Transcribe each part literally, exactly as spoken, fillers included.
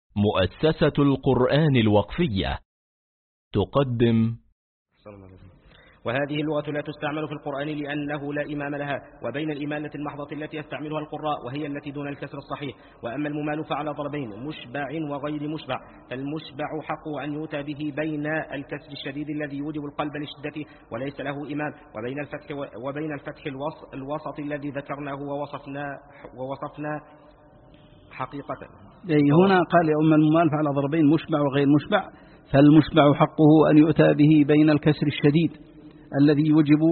مؤسسة القرآن الوقفية تقدم. وهذه اللغة لا تستعمل في القرآن لأنه لا إمام لها، وبين الإمالة المحضة التي يستعملها القراء وهي التي دون الكسر الصحيح. وأما الممال فعلى ضربين، مشبع وغير مشبع. فالمشبع حق أن يؤتى به بين الكسر الشديد الذي يوجب القلب لشدته وليس له إمام، وبين الفتح وبين الفتح الوسط الذي ذكرناه ووصفنا ووصفنا حقيقة. هنا قال يا أم الممال فعلى ضربين، مشبع وغير مشبع. فالمشبع حقه أن يؤتى به بين الكسر الشديد الذي يوجب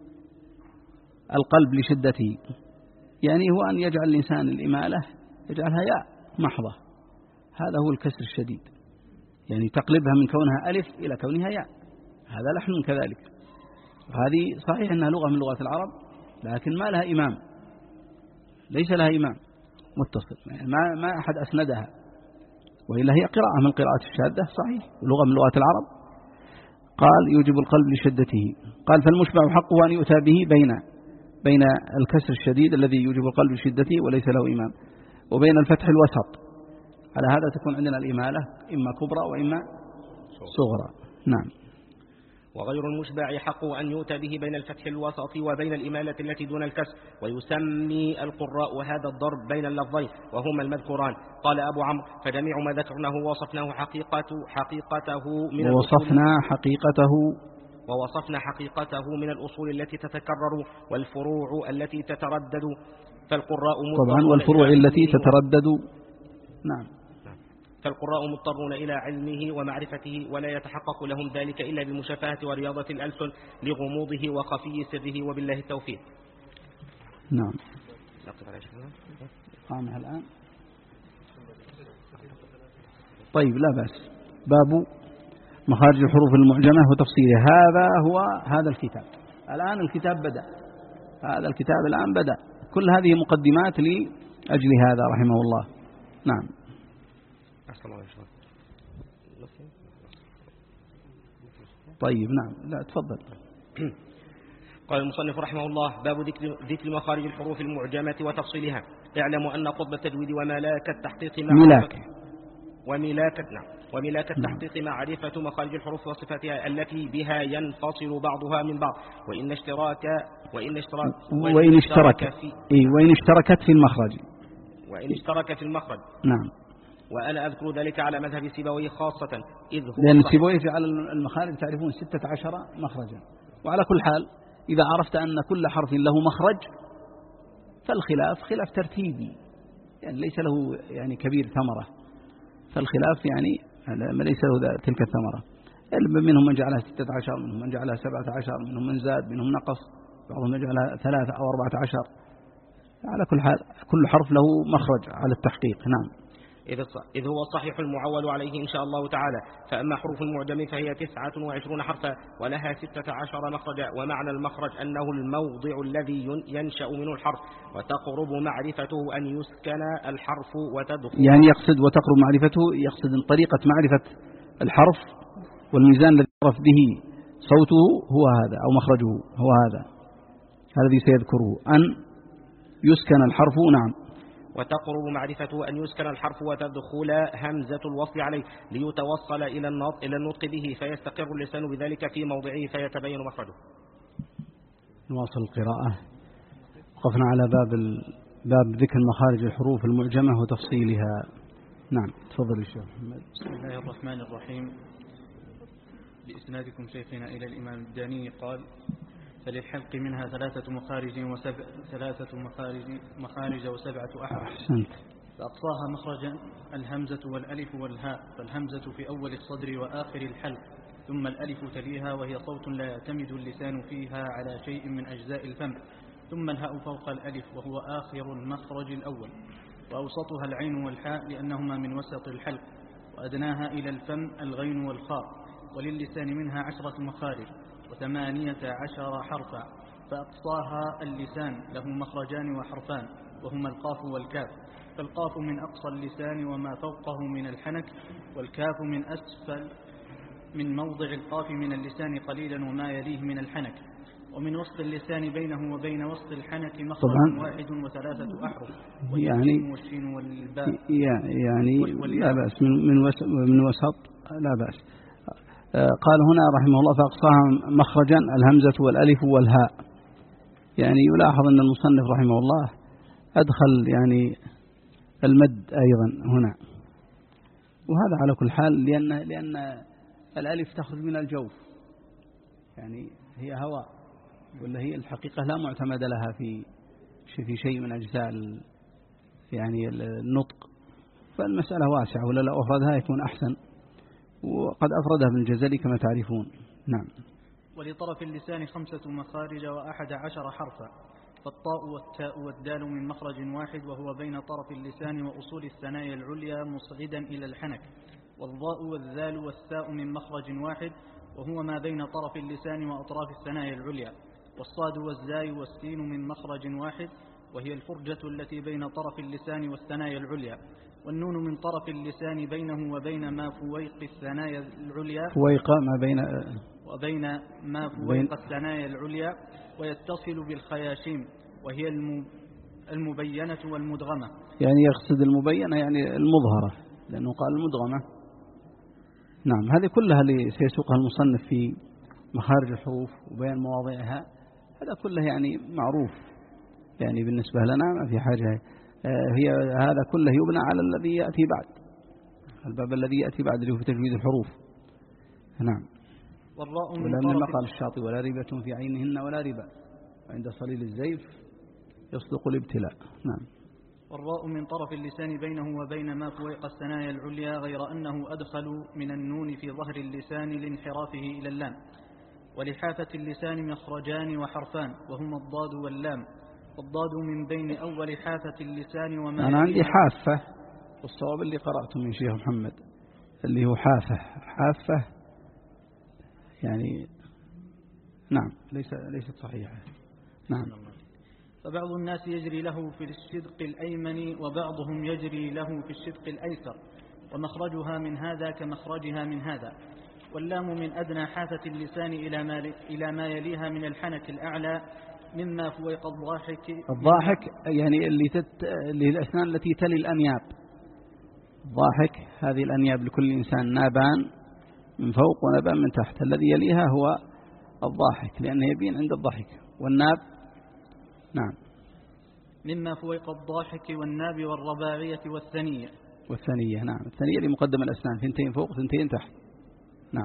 القلب لشدته، يعني هو أن يجعل الإنسان الإمالة يجعلها ياء محضة، هذا هو الكسر الشديد، يعني تقلبها من كونها ألف إلى كونها ياء، هذا لحن كذلك. وهذه صحيح أنها لغة من لغات العرب لكن ما لها إمام، ليس لها إمام متصل، يعني ما ما أحد أسندها، وإلا هي قراءة من القراءات الشاذة صحيح، لغة من لغات العرب. قال يوجب القلب لشدته. قال فالمشبع حقه أن يؤتى به بين بين الكسر الشديد الذي يوجب القلب لشدته وليس له إمام، وبين الفتح الوسط. على هذا تكون عندنا الإمالة إما كبرى وإما صغرى. نعم. وغير المشبع حق أن يؤتى به بين الفتح الوسط وبين الإمالة التي دون الكسر، ويسمي القراء وهذا الضرب بين اللفظين وهما المذكوران. قال أبو عمرو فجميع ما ذكرناه ووصفناه حقيقة حقيقته من ووصفنا حقيقته ووصفنا حقيقته من الأصول التي تتكرر والفروع التي تتردد، فالقراء طبعا والفروع التي تتردد. نعم. فالقراء مضطرون إلى علمه ومعرفته، ولا يتحقق لهم ذلك إلا بمشافهة ورياضة الألسن لغموضه وخفي سره، وبالله التوفيق. نعم. قامها الآن. طيب لا بأس. باب مخارج الحروف المعجمة وتفصيلها، هذا هو هذا الكتاب. الآن الكتاب بدأ، هذا الكتاب الآن بدأ، كل هذه مقدمات لأجل هذا رحمه الله. نعم. طيب نعم، لا تفضل. قال المصنف رحمه الله باب ذكر ذكر مخارج الحروف المعجمة وتفصيلها. اعلموا أن قطب التجويد وملاك التحقيق ملاك وملاك نعم وملاك التحقيق معرفة مخارج الحروف وصفاتها التي بها ينفصل بعضها من بعض، وإن اشتراك وإن اشتراك وإن, وإن اشترك في إيه وإن اشتركت في المخرج وإن اشترك في المخرج. نعم. وأنا أذكر ذلك على مذهب سيبويه خاصة، إذ هو لأن سيبويه جعل المخارج تعرفون ستة عشر مخرجا. وعلى كل حال إذا عرفت أن كل حرف له مخرج فالخلاف خلاف ترتيبي، يعني ليس له يعني كبير ثمرة، فالخلاف يعني ليس له تلك الثمرة. منهم من جعلها ستة عشر، منهم من جعلها سبعة عشر، منهم من زاد، منهم نقص، بعضهم يجعلها ثلاثة أو أربعة عشر. على كل حال كل حرف له مخرج على التحقيق. نعم. إذ هو الصحيح المعول عليه إن شاء الله تعالى. فأما حروف المعجم فهي تسعة وعشرون حرفا ولها ستة عشر مخرجا، ومعنى المخرج أنه الموضع الذي ينشأ منه الحرف، وتقرب معرفته أن يسكن الحرف وتدخل، يعني يقصد وتقرب معرفته، يقصد طريقة معرفة الحرف والميزان الذي يعرف به صوته هو هذا أو مخرجه هو هذا الذي سيذكره، أن يسكن الحرف. نعم. وتقرب معرفته أن يسكن الحرف وتدخل همزة الوصل عليه ليتوصل إلى النطق, إلى النطق به، فيستقر اللسان بذلك في موضعه فيتبين مخرجه. نواصل القراءة. وقفنا على باب ال... باب ذكر مخارج الحروف المعجمة وتفصيلها. نعم تفضل الشيخ محمد. بسم الله الرحمن الرحيم. بإسنادكم شيخنا إلى الإمام الداني قال فللحلق منها ثلاثة مخارج وسبع ثلاثة مخارج مخارج وسبعة أحرف. أحسنت. فأقصاها مخرجا الهمزة والألف والهاء، فالهمزة في أول الصدر وآخر الحلق، ثم الألف تليها وهي صوت لا يعتمد اللسان فيها على شيء من أجزاء الفم، ثم الهاء فوق الألف وهو آخر المخرج الأول، وأوسطها العين والحاء لأنهما من وسط الحلق، وأدناها إلى الفم الغين والخاء. وللسان منها عشرة مخارج وثمانية عشر حرفا، فأقصاها اللسان له مخرجان وحرفان وهما القاف والكاف، فالقاف من أقصى اللسان وما فوقه من الحنك، والكاف من أسفل من موضع القاف من اللسان قليلا وما يليه من الحنك، ومن وسط اللسان بينه وبين وسط الحنك مخرج طبعا واحد وثلاثة أحرف يعني والشين والباء يعني لا بأس من من وسط, من وسط لا بأس. قال هنا رحمه الله فأقصاها مخرجا الهمزة والألف والهاء. يعني يلاحظ أن المصنف رحمه الله أدخل يعني المد أيضا هنا، وهذا على كل حال لأن لأن الألف تخرج من الجوف، يعني هي هواء، ولا هي الحقيقة لا معتمد لها في في شيء من أجزاء يعني النطق، فالمسألة واسعة، ولا لا أفردها يكون أحسن، وقد أفردها ابن الجزري كما تعرفون. نعم. ولطرف اللسان خمسة مخارج وأحد عشر حرفا، فالطاء والتاء والدال من مخرج واحد وهو بين طرف اللسان وأصول الثنايا العليا مصعدا إلى الحنك، والضاء والذال والثاء من مخرج واحد وهو ما بين طرف اللسان وأطراف الثنايا العليا، والصاد والزاي والسين من مخرج واحد وهي الفرجة التي بين طرف اللسان والثنايا العليا، والنون من طرف اللسان بينه وبين ما فويق الثنايا العليا فويق ما بين وبين ما فويق الثنايا العليا، ويتصل بالخياشيم وهي المبينة والمدغمة. يعني يقصد المبينة يعني المظهرة، لأنه قال المدغمة. نعم. هذه كلها اللي سيسوقها المصنف في مخارج الحروف وبيان مواضعها، هذا كله يعني معروف يعني بالنسبة لنا، ما في حاجة. هي هذا كله يبنى على الذي يأتي بعد، الباب الذي يأتي بعد اللي هو في تجويد الحروف. نعم. والراء من ولأن طرف قال الشاطئ ولا ريبة في عينهن ولا ريبة، عند صليل الزيف يصدق الابتلاء. نعم. والراء من طرف اللسان بينه وبين ما فويق الثنايا العليا، غير أنه أدخل من النون في ظهر اللسان لانحرافه إلى اللام. ولحافة اللسان مخرجان وحرفان وهما الضاد واللام، والضاد من بين أول حافة اللسان وما أنا عندي حافة، والصواب اللي قرأته من شيخ محمد اللي هو حافة. حافة يعني نعم ليس ليست صحيحة. نعم. فبعض الناس يجري له في الشدق الأيمن وبعضهم يجري له في الشدق الأيسر، ومخرجها من هذا كمخرجها من هذا. واللام من أدنى حافة اللسان إلى ما, إلى ما يليها من الحنك الأعلى مما فويق الضاحك. الضاحك يعني اللي, تت... اللي الأسنان التي تلي الأنياب. الضاحك هذه الأنياب لكل إنسان نابان من فوق ونبان من تحت، الذي يليها هو الضاحك لأنه يبين عند الضحك. والناب نعم مما فويق الضاحك والناب والرباعية والثنية. والثنية نعم، الثنية لمقدم الأسنان، ثنتين فوق ثنتين تحت. نعم.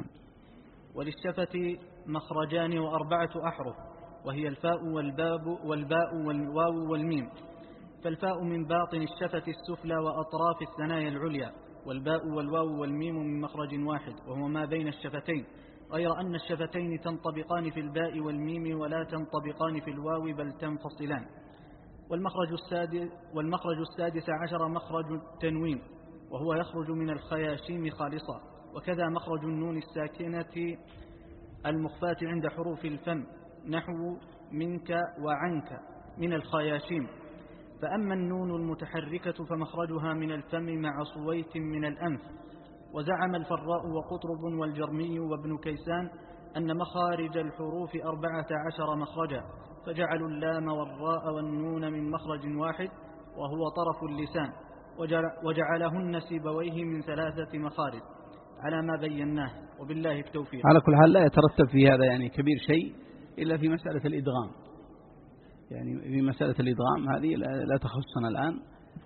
وللشفة مخرجان وأربعة أحرف وهي الفاء والباب والباء والواو والميم، فالفاء من باطن الشفة السفلى وأطراف الثنايا العليا، والباء والواو والميم من مخرج واحد وهو ما بين الشفتين، غير أن الشفتين تنطبقان في الباء والميم ولا تنطبقان في الواو بل تنفصلان. والمخرج السادس, والمخرج السادس عشر مخرج التنوين وهو يخرج من الخياشيم خالصا، وكذا مخرج النون الساكنة المخفاة عند حروف الفم نحو منك وعنك من الخياشيم. فأما النون المتحركة فمخرجها من الفم مع صويت من الأنف. وزعم الفراء وقطرب والجرمي وابن كيسان أن مخارج الحروف أربعة عشر مخرجا، فجعلوا اللام والراء والنون من مخرج واحد وهو طرف اللسان، وجعلهن سيبويه من ثلاثة مخارج على ما بيناه، وبالله التوفيق. على كل حال لا يترتب في هذا يعني كبير شيء إلا في مسألة الإدغام، يعني في مسألة الإدغام هذه لا تخصنا الآن،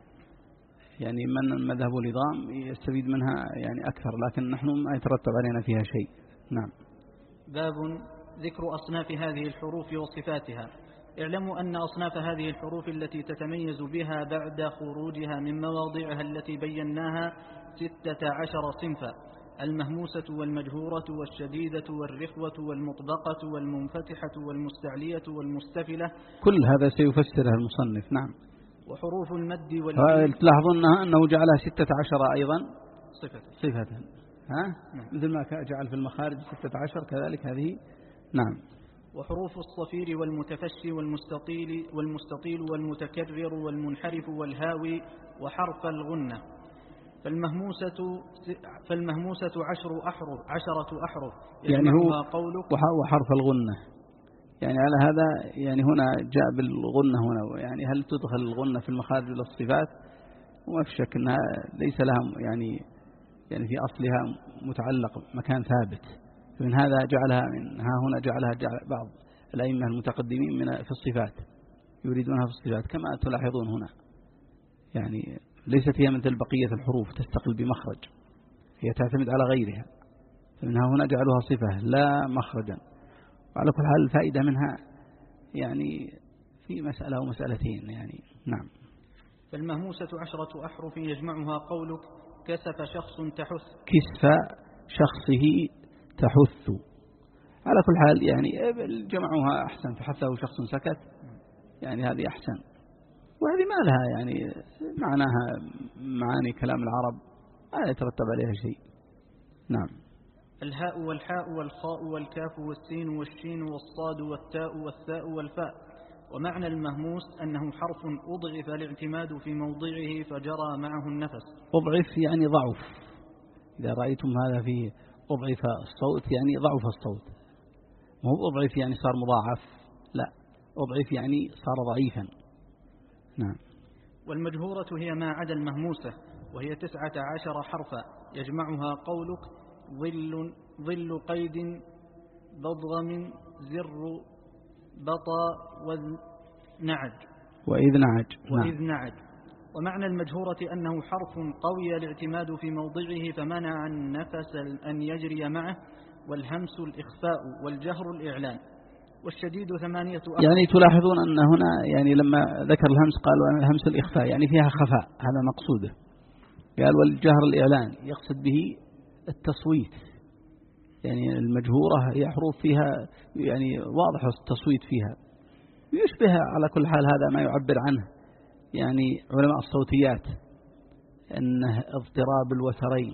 يعني من مذهب الإدغام يستفيد منها يعني أكثر، لكن نحن ما يترتب علينا فيها شيء. نعم. باب ذكر أصناف هذه الحروف وصفاتها. اعلموا أن أصناف هذه الحروف التي تتميز بها بعد خروجها من مواضعها التي بيناها ستة عشر صنفا: المهموسة والمجهورة والشديدة والرخوة والمطبقة والمنفتحة والمستعلية والمستفلة. كل هذا سيفسرها المصنف. نعم. وحروف المد والميم. تلاحظون أنه جعلها ستة عشر أيضا صفة صفة ها؟ نعم. مثل ما جعل في المخارج ستة عشر كذلك هذه. نعم. وحروف الصفير والمتفشي والمستطيل والمستطيل والمتكرر والمنحرف والهاوي وحرف الغنة. فالمهموسة فالمهموسة عشر أحرف عشرة أحرف يعني هو قولك وحرف الغنة، يعني على هذا يعني هنا جاء بالغنة هنا، يعني هل تدخل الغنة في المخارج للصفات؟ وما في شك أنها ليس لها يعني يعني في أصلها متعلق مكان ثابت، فمن هذا جعلها من ها هنا جعلها جعل بعض الأئمة المتقدمين من في الصفات يريدونها في الصفات كما تلاحظون هنا، يعني ليست هي مثل بقية الحروف تستقل بمخرج، هي تعتمد على غيرها، فمنها هنا جعلوها صفة لا مخرجا. وعلى كل حال الفائدة منها يعني في مسألة ومسألتين يعني. نعم. فالمهموسة عشرة أحرف يجمعها قولك كسف شخص تحث. كسف شخصه تحث، على كل حال يعني جمعها أحسن، فحثه شخص سكت، يعني هذه أحسن، وهذه ما لها يعني معناها معاني كلام العرب لا يترتب عليها شيء. نعم. الهاء والحاء والخاء والكاف والسين والشين والصاد والتاء والثاء والفاء. ومعنى المهموس أنه حرف أضعف الاعتماد في موضعه فجرى معه النفس. أضعف يعني ضعف، إذا رأيتم هذا فيه أضعف الصوت يعني ضعف الصوت، مو أضعف يعني صار مضاعف، لا، أضعف يعني صار ضعيفا. نعم. والمجهورة هي ما عدا المهموسة، وهي تسعة عشر حرفا يجمعها قولك ظل ظل قيد بضغم زر بطا وإذ وإذ نعج. وإذ نعج. ومعنى المجهورة أنه حرف قوي الاعتماد في موضعه فمنع النفس أن يجري معه، والهمس الإخفاء والجهر الإعلان. والشديد ثمانية أحرف. يعني تلاحظون أن هنا يعني لما ذكر الهمس قالوا الهمس الإخفاء يعني فيها خفاء، هذا مقصوده. قال والجهر الإعلان يقصد به التصويت، يعني المجهورة هي حروف فيها يعني واضح التصويت فيها، يشبه على كل حال هذا ما يعبر عنه يعني علماء الصوتيات أنه اضطراب الوترين،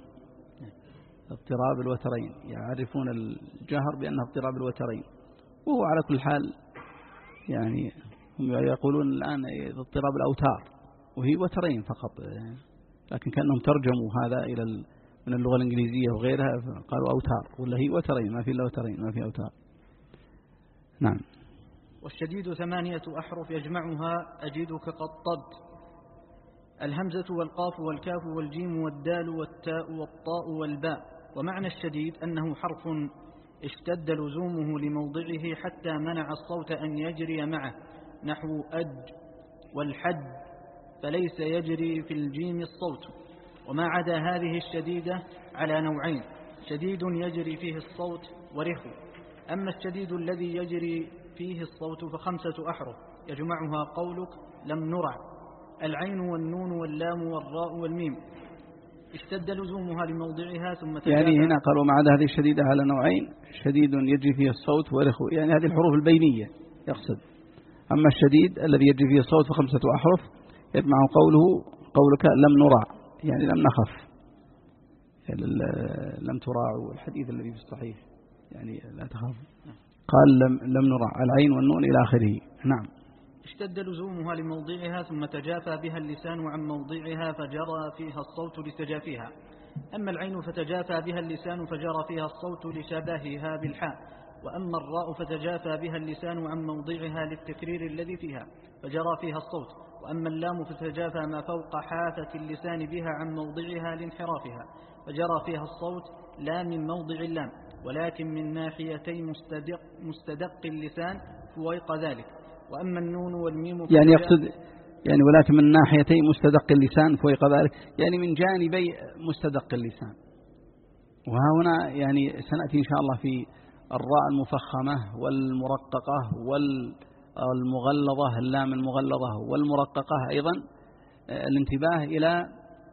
اضطراب الوترين، يعرفون الجهر بأنه اضطراب الوترين، وهو على كل حال يعني هم يقولون الآن اضطراب الأوتار وهي وترين فقط يعني، لكن كأنهم ترجموا هذا إلى من اللغة الإنجليزية وغيرها قالوا أوتار، ولا هي وترين، ما في إلا وترين، ما في أوتار. نعم. والشديد ثمانية أحرف يجمعها أجدك قد طبت. الهمزة والقاف والكاف والجيم والدال والتاء والطاء والباء. ومعنى الشديد أنه حرف اشتد لزومه لموضعه حتى منع الصوت أن يجري معه، نحو أج والحد، فليس يجري في الجيم الصوت. وما عدا هذه الشديدة على نوعين: شديد يجري فيه الصوت ورخو. أما الشديد الذي يجري فيه الصوت فخمسة أحرف يجمعها قولك لم نرع. العين والنون واللام والراء والميم اشتد لزومها لموضعها ثم تجافى. يعني هنا قالوا مع هذه الشديدة على نوعين: شديد يجري فيه الصوت ورخو، يعني هذه الحروف البينية يقصد. أما الشديد الذي يجري فيه الصوت فخمسة أحرف يجمع قوله قولك لم نرع، يعني لم نخف، يعني لم تراعوا، الحديث الذي في الصحيح يعني لا تخاف، قال لم, لم نرع، العين والنون إلى آخره. نعم. اشتد لزومها لموضعها ثم تجافى بها اللسان عن موضعها فجرى فيها الصوت لتجافيها. أما العين فتجافى بها اللسان فجرى فيها الصوت لشبهها بالحاء. وأما الراء فتجافى بها اللسان عن موضعها للتكرير الذي فيها فجرى فيها الصوت. وأما اللام فتجافى ما فوق حافة اللسان بها عن موضعها لانحرافها فجرى فيها الصوت لا من موضع اللام ولكن من ناحيتي مستدق, مستدق اللسان فويق ذلك. وأما النون والميم يعني يقصد يعني ولكن من ناحيتي مستدق اللسان فويق ذلك، يعني من جانبي مستدق اللسان. وها هنا يعني سنأتي إن شاء الله في الراء المفخمة والمرققة والمغلظة، اللام المغلظة والمرققة أيضا، الانتباه إلى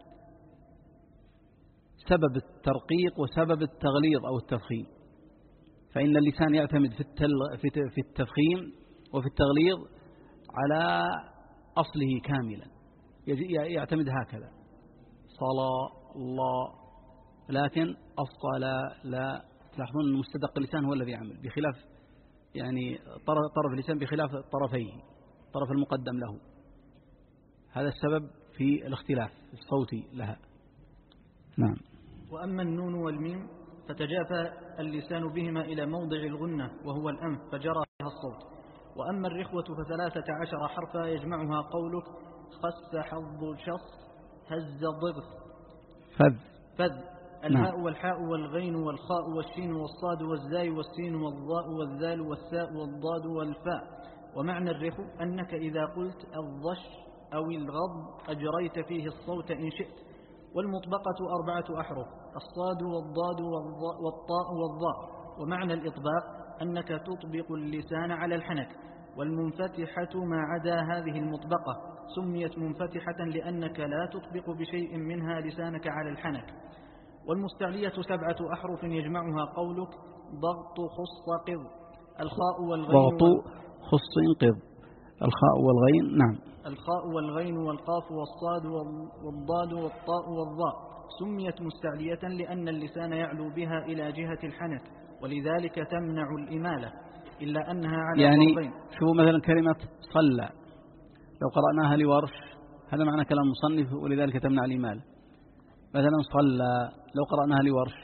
سبب الترقيق وسبب التغليظ أو التفخيم، فإن اللسان يعتمد في التفخيم وفي التغليظ على أصله كاملا، يعتمد هكذا صلاة الله، لكن الصلاة لا، تلاحظون أن مستدق اللسان هو الذي يعمل، بخلاف يعني طرف اللسان بخلاف طرفيه، الطرف المقدم له، هذا السبب في الاختلاف الصوتي لها. نعم. وأما النون والميم فتجافى اللسان بهما إلى موضع الغنة وهو الأنف فجرى الصوت. وأما الرخوة فثلاثة عشر حرفا يجمعها قولك خس حظ شص هز ضغث فذ فذ الهاء والحاء والغين والخاء والشين والصاد والزاي والسين والضاء والذال والثاء والضاد والفاء. ومعنى الرخو أنك إذا قلت الضش أو الغض أجريت فيه الصوت إن شئت. والمطبقة أربعة أحرف الصاد والضاد والطاء والضاء. ومعنى الإطباق أنك تطبق اللسان على الحنك. والمنفتحة ما عدا هذه المطبقة سميت منفتحة لأنك لا تطبق بشيء منها لسانك على الحنك. والمستعلية سبعة أحرف يجمعها قولك ضغط خص قض الخاء والغين ضغط خص قض الخاء والغين. نعم. الخاء والغين والقاف والصاد والضاد والطاء والضاء سميت مستعلية لأن اللسان يعلو بها إلى جهة الحنك ولذلك تمنع الإمالة إلا أنها على يعني ضربين. شو مثلا كلمة صلى لو قرأناها لورش هذا معنى كلام مصنف ولذلك تمنع الإمالة. مثلا صلى لو قرأناها لورش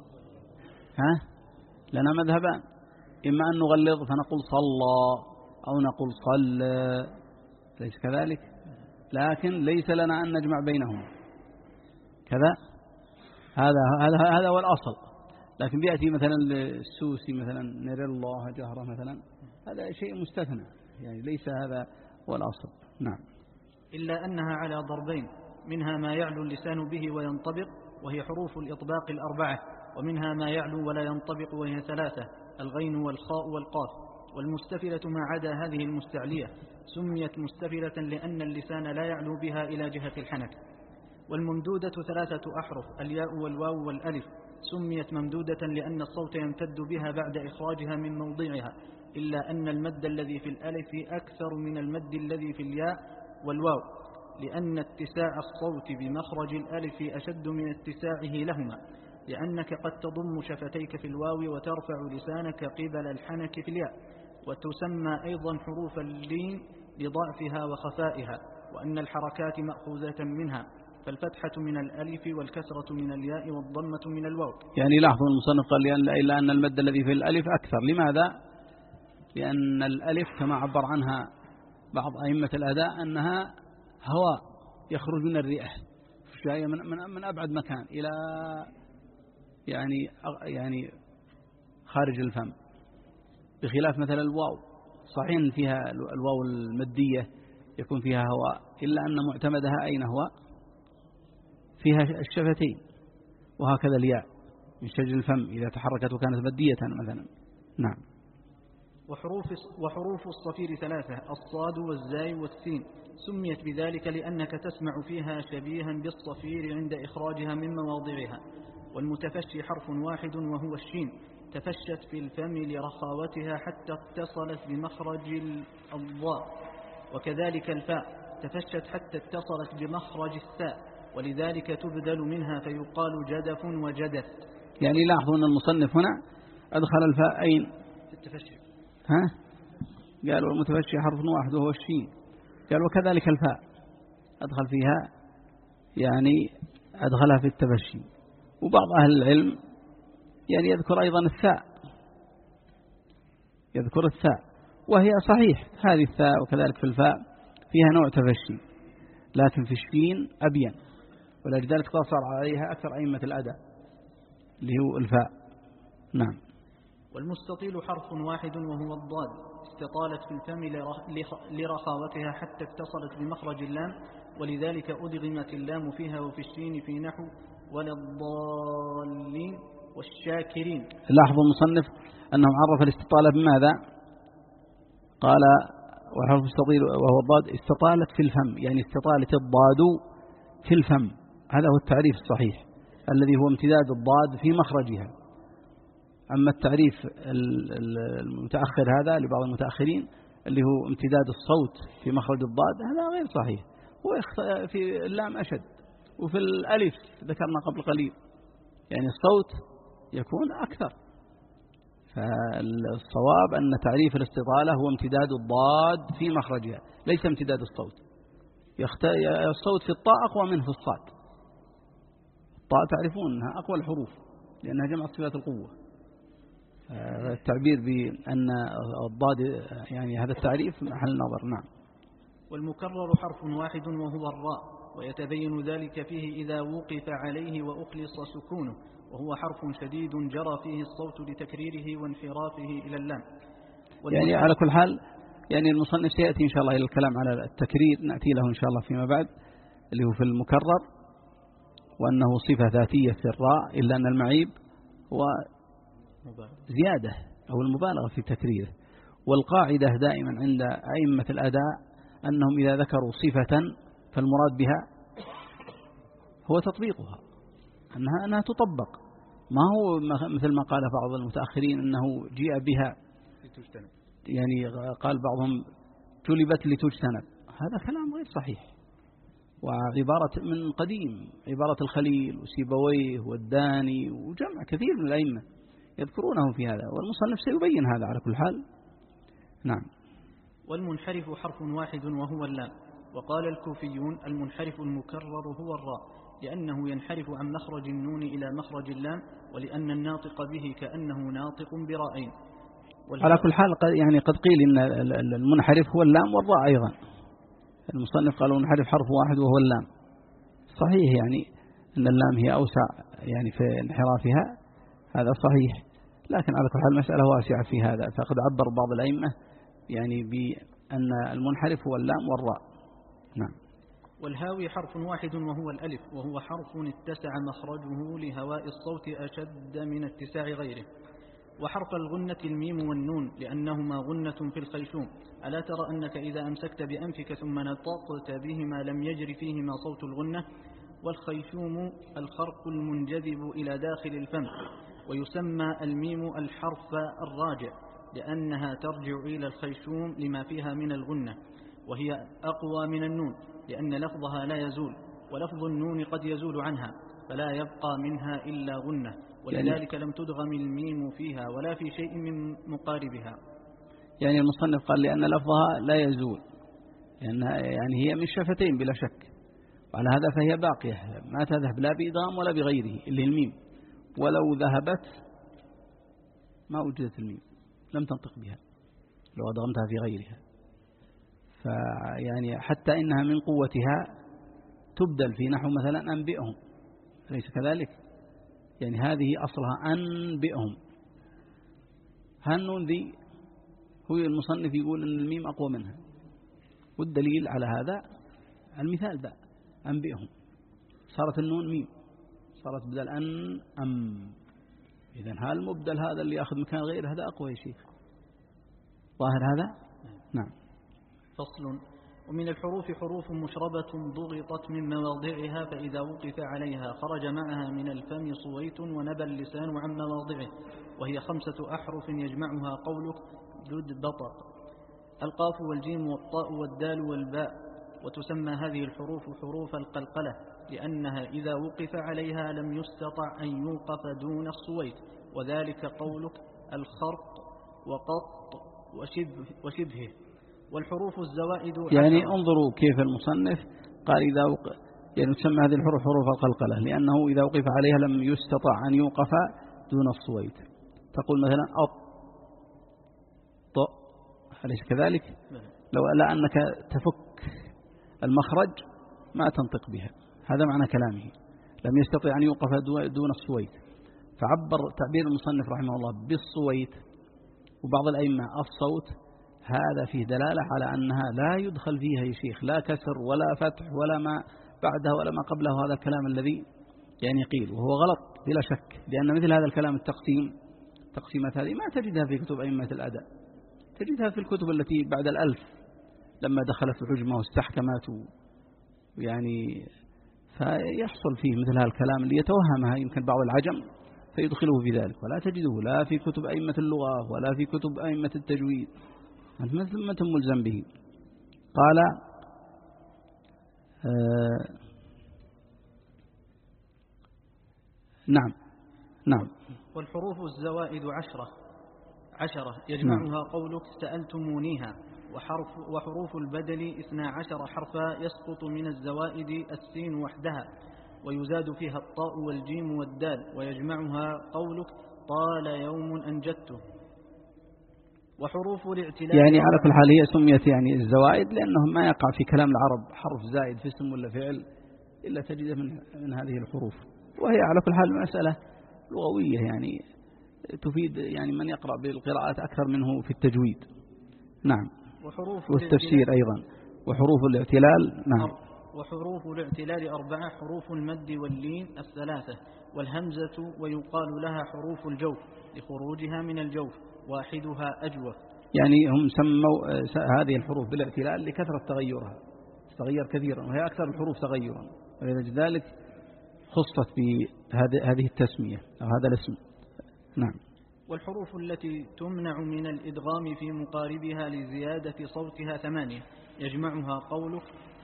ها لنا مذهبان إما أن نغلظ فنقول صلى أو نقول صلى ليس كذلك لكن ليس لنا أن نجمع بينهم كذا. هذا هذا هذا هو الأصل. لكن بيأتي مثلا السوسي مثلا نرى الله جهرة مثلا هذا شيء مستثنى يعني ليس هذا هو الأصل. نعم. إلا أنها على ضربين منها ما يعلو اللسان به وينطبق وهي حروف الإطباق الأربعة ومنها ما يعلو ولا ينطبق وهي ثلاثة الغين والخاء والقاف. والمستفلة ما عدا هذه المستعلية سميت مستفلة لأن اللسان لا يعلو بها إلى جهة الحنك. والممدودة ثلاثة أحرف الياء والواو والألف سميت ممدودة لأن الصوت يمتد بها بعد إخراجها من موضعها إلا أن المد الذي في الألف أكثر من المد الذي في الياء والواو لأن اتساع الصوت بمخرج الألف أشد من اتساعه لهما لأنك قد تضم شفتيك في الواو وترفع لسانك قبل الحنك في الياء. وتسمى أيضا حروف اللين لضعفها وخفائها وأن الحركات مأخوذة منها فالفتحة من الألف والكسرة من الياء والضمة من الواو. يعني لاحظوا المصنف قال إلا أن المد الذي في الألف أكثر. لماذا؟ لأن الألف كما عبر عنها بعض أئمة الأداء أنها هواء يخرج من الرئة من, من, من أبعد مكان إلى يعني يعني خارج الفم بخلاف مثلا الواو صحيح فيها الواو المدية يكون فيها هواء إلا أن معتمدها أين هو فيها الشفتين وهكذا الياء من شج الفم إذا تحركت وكانت مدية مثلا. نعم. وحروف, وحروف الصفير ثلاثة الصاد والزاي والسين سميت بذلك لأنك تسمع فيها شبيها بالصفير عند إخراجها من مواضعها. والمتفشي حرف واحد وهو الشين تفشت في الفم لرخاوتها حتى اتصلت بمخرج الضاء. وكذلك الفاء تفشت حتى اتصلت بمخرج الثاء ولذلك تبدل منها فيقال جدف وجدث. يعني لاحظوا أن المصنف هنا أدخل الفاء أين في التفشي ها قالوا المتفشي حرف واحد وهو الشين قال وكذلك الفاء أدخل فيها يعني أدخلها في التفشي. وبعض أهل العلم يعني يذكر أيضا الثاء يذكر الثاء وهي صحيح هذه الثاء وكذلك في الفاء فيها نوع تفشي لكن في الشين أبين ولذلك قصر عليها أكثر أئمة الأداء اللي هو الفاء. نعم. والمستطيل حرف واحد وهو الضاد استطالت في الفم لرخاوتها حتى اتصلت بمخرج اللام ولذلك أدغمت اللام فيها وفي الشين في نحو ولا الضالين والشاكرين. لاحظوا المصنف أنه عرف الاستطالة بماذا قال وحرف استطيل وهو الضاد استطالت في الفم يعني استطالت الضاد في الفم هذا هو التعريف الصحيح الذي هو امتداد الضاد في مخرجها. أما التعريف المتأخر هذا لبعض المتأخرين اللي هو امتداد الصوت في مخرج الضاد هذا غير صحيح. وفي اللام أشد وفي الألف ذكرنا قبل قليل يعني الصوت يكون أكثر. فالصواب أن تعريف الاستطالة هو امتداد الضاد في مخرجها ليس امتداد الصوت. الصوت في الطاء أقوى منه في الصاد. الطاء تعرفون أنها أقوى الحروف لأنها جمع صفات القوة التعبير بأن الضاد يعني هذا التعريف محل نظر. نعم. والمكرر حرف واحد وهو الراء، ويتبين ذلك فيه إذا وقف عليه وأخلص سكونه، وهو حرف شديد جرى فيه الصوت لتكريره وانحرافه إلى اللام. يعني على كل حال يعني المصنف سيأتي إن شاء الله إلى الكلام على التكرير، نأتي له إن شاء الله فيما بعد، اللي هو في المكرر، وأنه صفة ذاتية في الراء، إلا أن المعيب هو زيادة أو المبالغة في تكريره. والقاعدة دائما عند أئمة الأداء أنهم إذا ذكروا صفة فالمراد بها هو تطبيقها، أنها, أنها تطبق، ما هو مثل ما قال بعض المتأخرين أنه جيء بها يعني قال بعضهم جلبت لتجتنب، هذا كلام غير صحيح، وعبارة من قديم، عبارة الخليل وسيبويه والداني وجمع كثير من الأئمة يذكرونه في هذا، والمصنف سيبين هذا على كل حال. نعم. والمنحرف حرف واحد وهو اللام. وقال الكوفيون المنحرف المكرر هو الراء، لأنه ينحرف عن مخرج النون إلى مخرج اللام، ولأن الناطق به كأنه ناطق برائين. على كل حال يعني قد قيل إن المنحرف هو اللام والراء أيضا، المصنف قال المنحرف حرف واحد وهو اللام، صحيح يعني أن اللام هي أوسع يعني في انحرافها، هذا صحيح، لكن على كل حال المسألة واسعة في هذا، فقد عبر بعض الأئمة يعني بأن المنحرف هو اللام والراء. نعم. والهاوي حرف واحد وهو الألف، وهو حرف اتسع مخرجه لهواء الصوت أشد من اتساع غيره. وحرف الغنة الميم والنون، لأنهما غنة في الخيشوم. ألا ترى أنك إذا أمسكت بأنفك ثم نطقت بهما لم يجري فيهما صوت الغنة؟ والخيشوم الخرق المنجذب إلى داخل الفم. ويسمى الميم الحرف الراجع، لأنها ترجع إلى الخيشوم لما فيها من الغنة، وهي أقوى من النون، لأن لفظها لا يزول، ولفظ النون قد يزول عنها، فلا يبقى منها إلا غنة، ولذلك لم تدغم الميم فيها ولا في شيء من مقاربها. يعني المصنف قال لأن لفظها لا يزول، لأن يعني هي من الشفتين بلا شك، وعلى هذا فهي باقية ما تذهب لا بإدغام ولا بغيره اللي الميم، ولو ذهبت ما وجدت الميم لم تنطق بها لو أدغمتها في غيرها، فيعني حتى إنها من قوتها تبدل في نحو مثلا أنبئهم، أليس كذلك؟ يعني هذه أصلها أنبئهم، هالنون ذي هو المصنف يقول أن الميم أقوى منها، والدليل على هذا المثال ذا أنبئهم، صارت النون ميم، صارت بدل أن أم، إذن هذا المبدل هذا اللي يأخذ مكان غير هذا أقوى يا شيخ، ظاهر هذا؟ نعم. فصل. ومن الحروف حروف مشربة ضغطت من مواضعها، فإذا وقف عليها خرج معها من الفم صويت ونبى اللسان عن مواضعه، وهي خمسة أحرف يجمعها قولك جد بطق، القاف والجيم والطاء والدال والباء. وتسمى هذه الحروف حروف القلقلة، لأنها إذا وقف عليها لم يستطع أن يوقف دون الصويت، وذلك قولك الخرق وقط وشبه وشبهه. والحروف الزوائد يعني انظروا كيف المصنف قال إذا وق... يعني تسمى هذه الحروف حروف القلقلة، لأنه إذا وقف عليها لم يستطع أن يوقف دون الصويت، تقول مثلا أط ط، أليس كذلك؟ لو لا أنك تفك المخرج ما تنطق بها، هذا معنى كلامه، لم يستطع أن يوقف دون الصويت، فعبر تعبير المصنف رحمه الله بالصويت، وبعض الأئمة الصوت، هذا فيه دلالة على أنها لا يدخل فيها يا شيخ لا كسر ولا فتح ولا ما بعدها ولا ما قبله، هذا الكلام الذي يعني قيل، وهو غلط بلا شك، لأن مثل هذا الكلام التقسيم تقسيمات هذه ما تجدها في كتب أئمة الأداء، تجدها في الكتب التي بعد الألف لما دخلت الحجمة واستحكمت، يعني فيحصل فيه مثل هذا الكلام اللي يتوهمها يمكن بعض العجم فيدخله في ذلك، ولا تجده لا في كتب أئمة اللغة ولا في كتب أئمة التجويد، أنت ما أنت ملزم به. قال آه نعم نعم. والحروف الزوائد عشرة عشرة يجمعها نعم. قولك سألتمونيها. وحرف وحروف البدل اثنا عشر حرفا، يسقط من الزوائد السين وحدها، ويزاد فيها الطاء والجيم والدال ويجمعها قولك طال يوم أنجدته. وحروف الاعتلال يعني على كل حال هي سميت يعني الزوائد لأنه ما يقع في كلام العرب حرف زائد في اسم ولا فعل إلا تجده من, من هذه الحروف، وهي على كل حال مسألة لغوية يعني تفيد يعني من يقرأ بالقراءات أكثر منه في التجويد. نعم. وحروف والتفسير أيضا. وحروف الاعتلال نعم. وحروف الاعتلال أربعة: حروف المد واللين الثلاثة والهمزة، ويقال لها حروف الجوف لخروجها من الجوف، واحدها أجوف. يعني هم سموا هذه الحروف بالاعتلال لكثرة تغيرها، تغير كثيرا وهي أكثر الحروف تغيرا، ولذلك خصت بهذه التسمية أو هذا الاسم. نعم. والحروف التي تمنع من الإدغام في مقاربها لزيادة صوتها ثمانية يجمعها قولك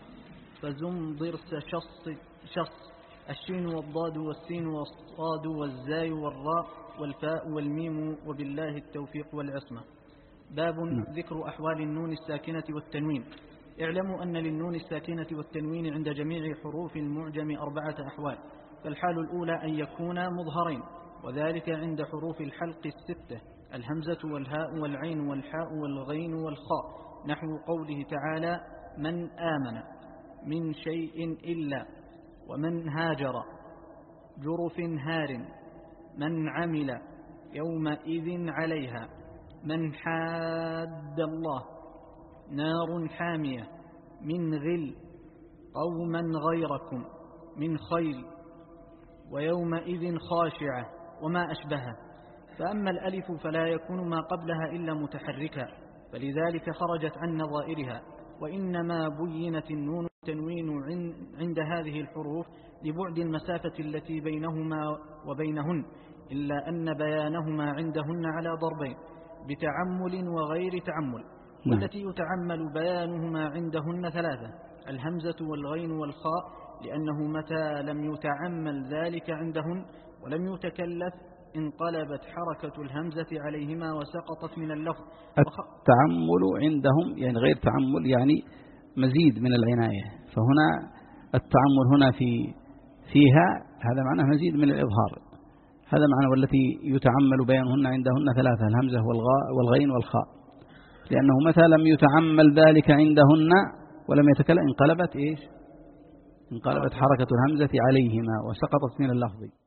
فزم ضرس شص شص الشين والضاد والسين والصاد والزاي والراء والفاء والميم وبالله التوفيق والعصمة. باب ذكر أحوال النون الساكنة والتنوين. اعلموا أن للنون الساكنة والتنوين عند جميع حروف المعجم أربعة أحوال. فالحال الأولى أن يكونا مظهرين، وذلك عند حروف الحلق الستة: الهمزة والهاء والعين والحاء والغين والخاء، نحو قوله تعالى من آمن من شيء إلا، ومن هاجر جرف هار، من عمل يومئذ عليها، من حاد الله نار حامية، من غل قوما غيركم، من خيل ويومئذ خاشعة وما أشبهه. فأما الألف فلا يكون ما قبلها إلا متحركا، فلذلك خرجت عن نظائرها، وإنما بينت النون والتنوين عند هذه الحروف لبعد المسافة التي بينهما وبينهن، إلا أن بيانهما عندهن على ضربين: بتعمل وغير تعمل. والتي يتعمل بيانهما عندهن ثلاثة: الهمزة والغين والخاء، لأنه متى لم يتعمل ذلك عندهن ولم يتكلف انقلبت حركة الهمزة عليهما وسقطت من اللفظ. التعمل عندهم يعني غير تعمل يعني مزيد من العناية، فهنا التعمل هنا في فيها هذا معناه مزيد من الإظهار، هذا معناه. والتي يتعمل بيانهن عندهن ثلاثة: الهمزة والغاء والغين والخاء، لأنه متى لم يتعمل ذلك عندهن ولم يتكلم انقلبت إيش؟ انقلبت حركة الهمزة عليهما وسقطت من اللفظ.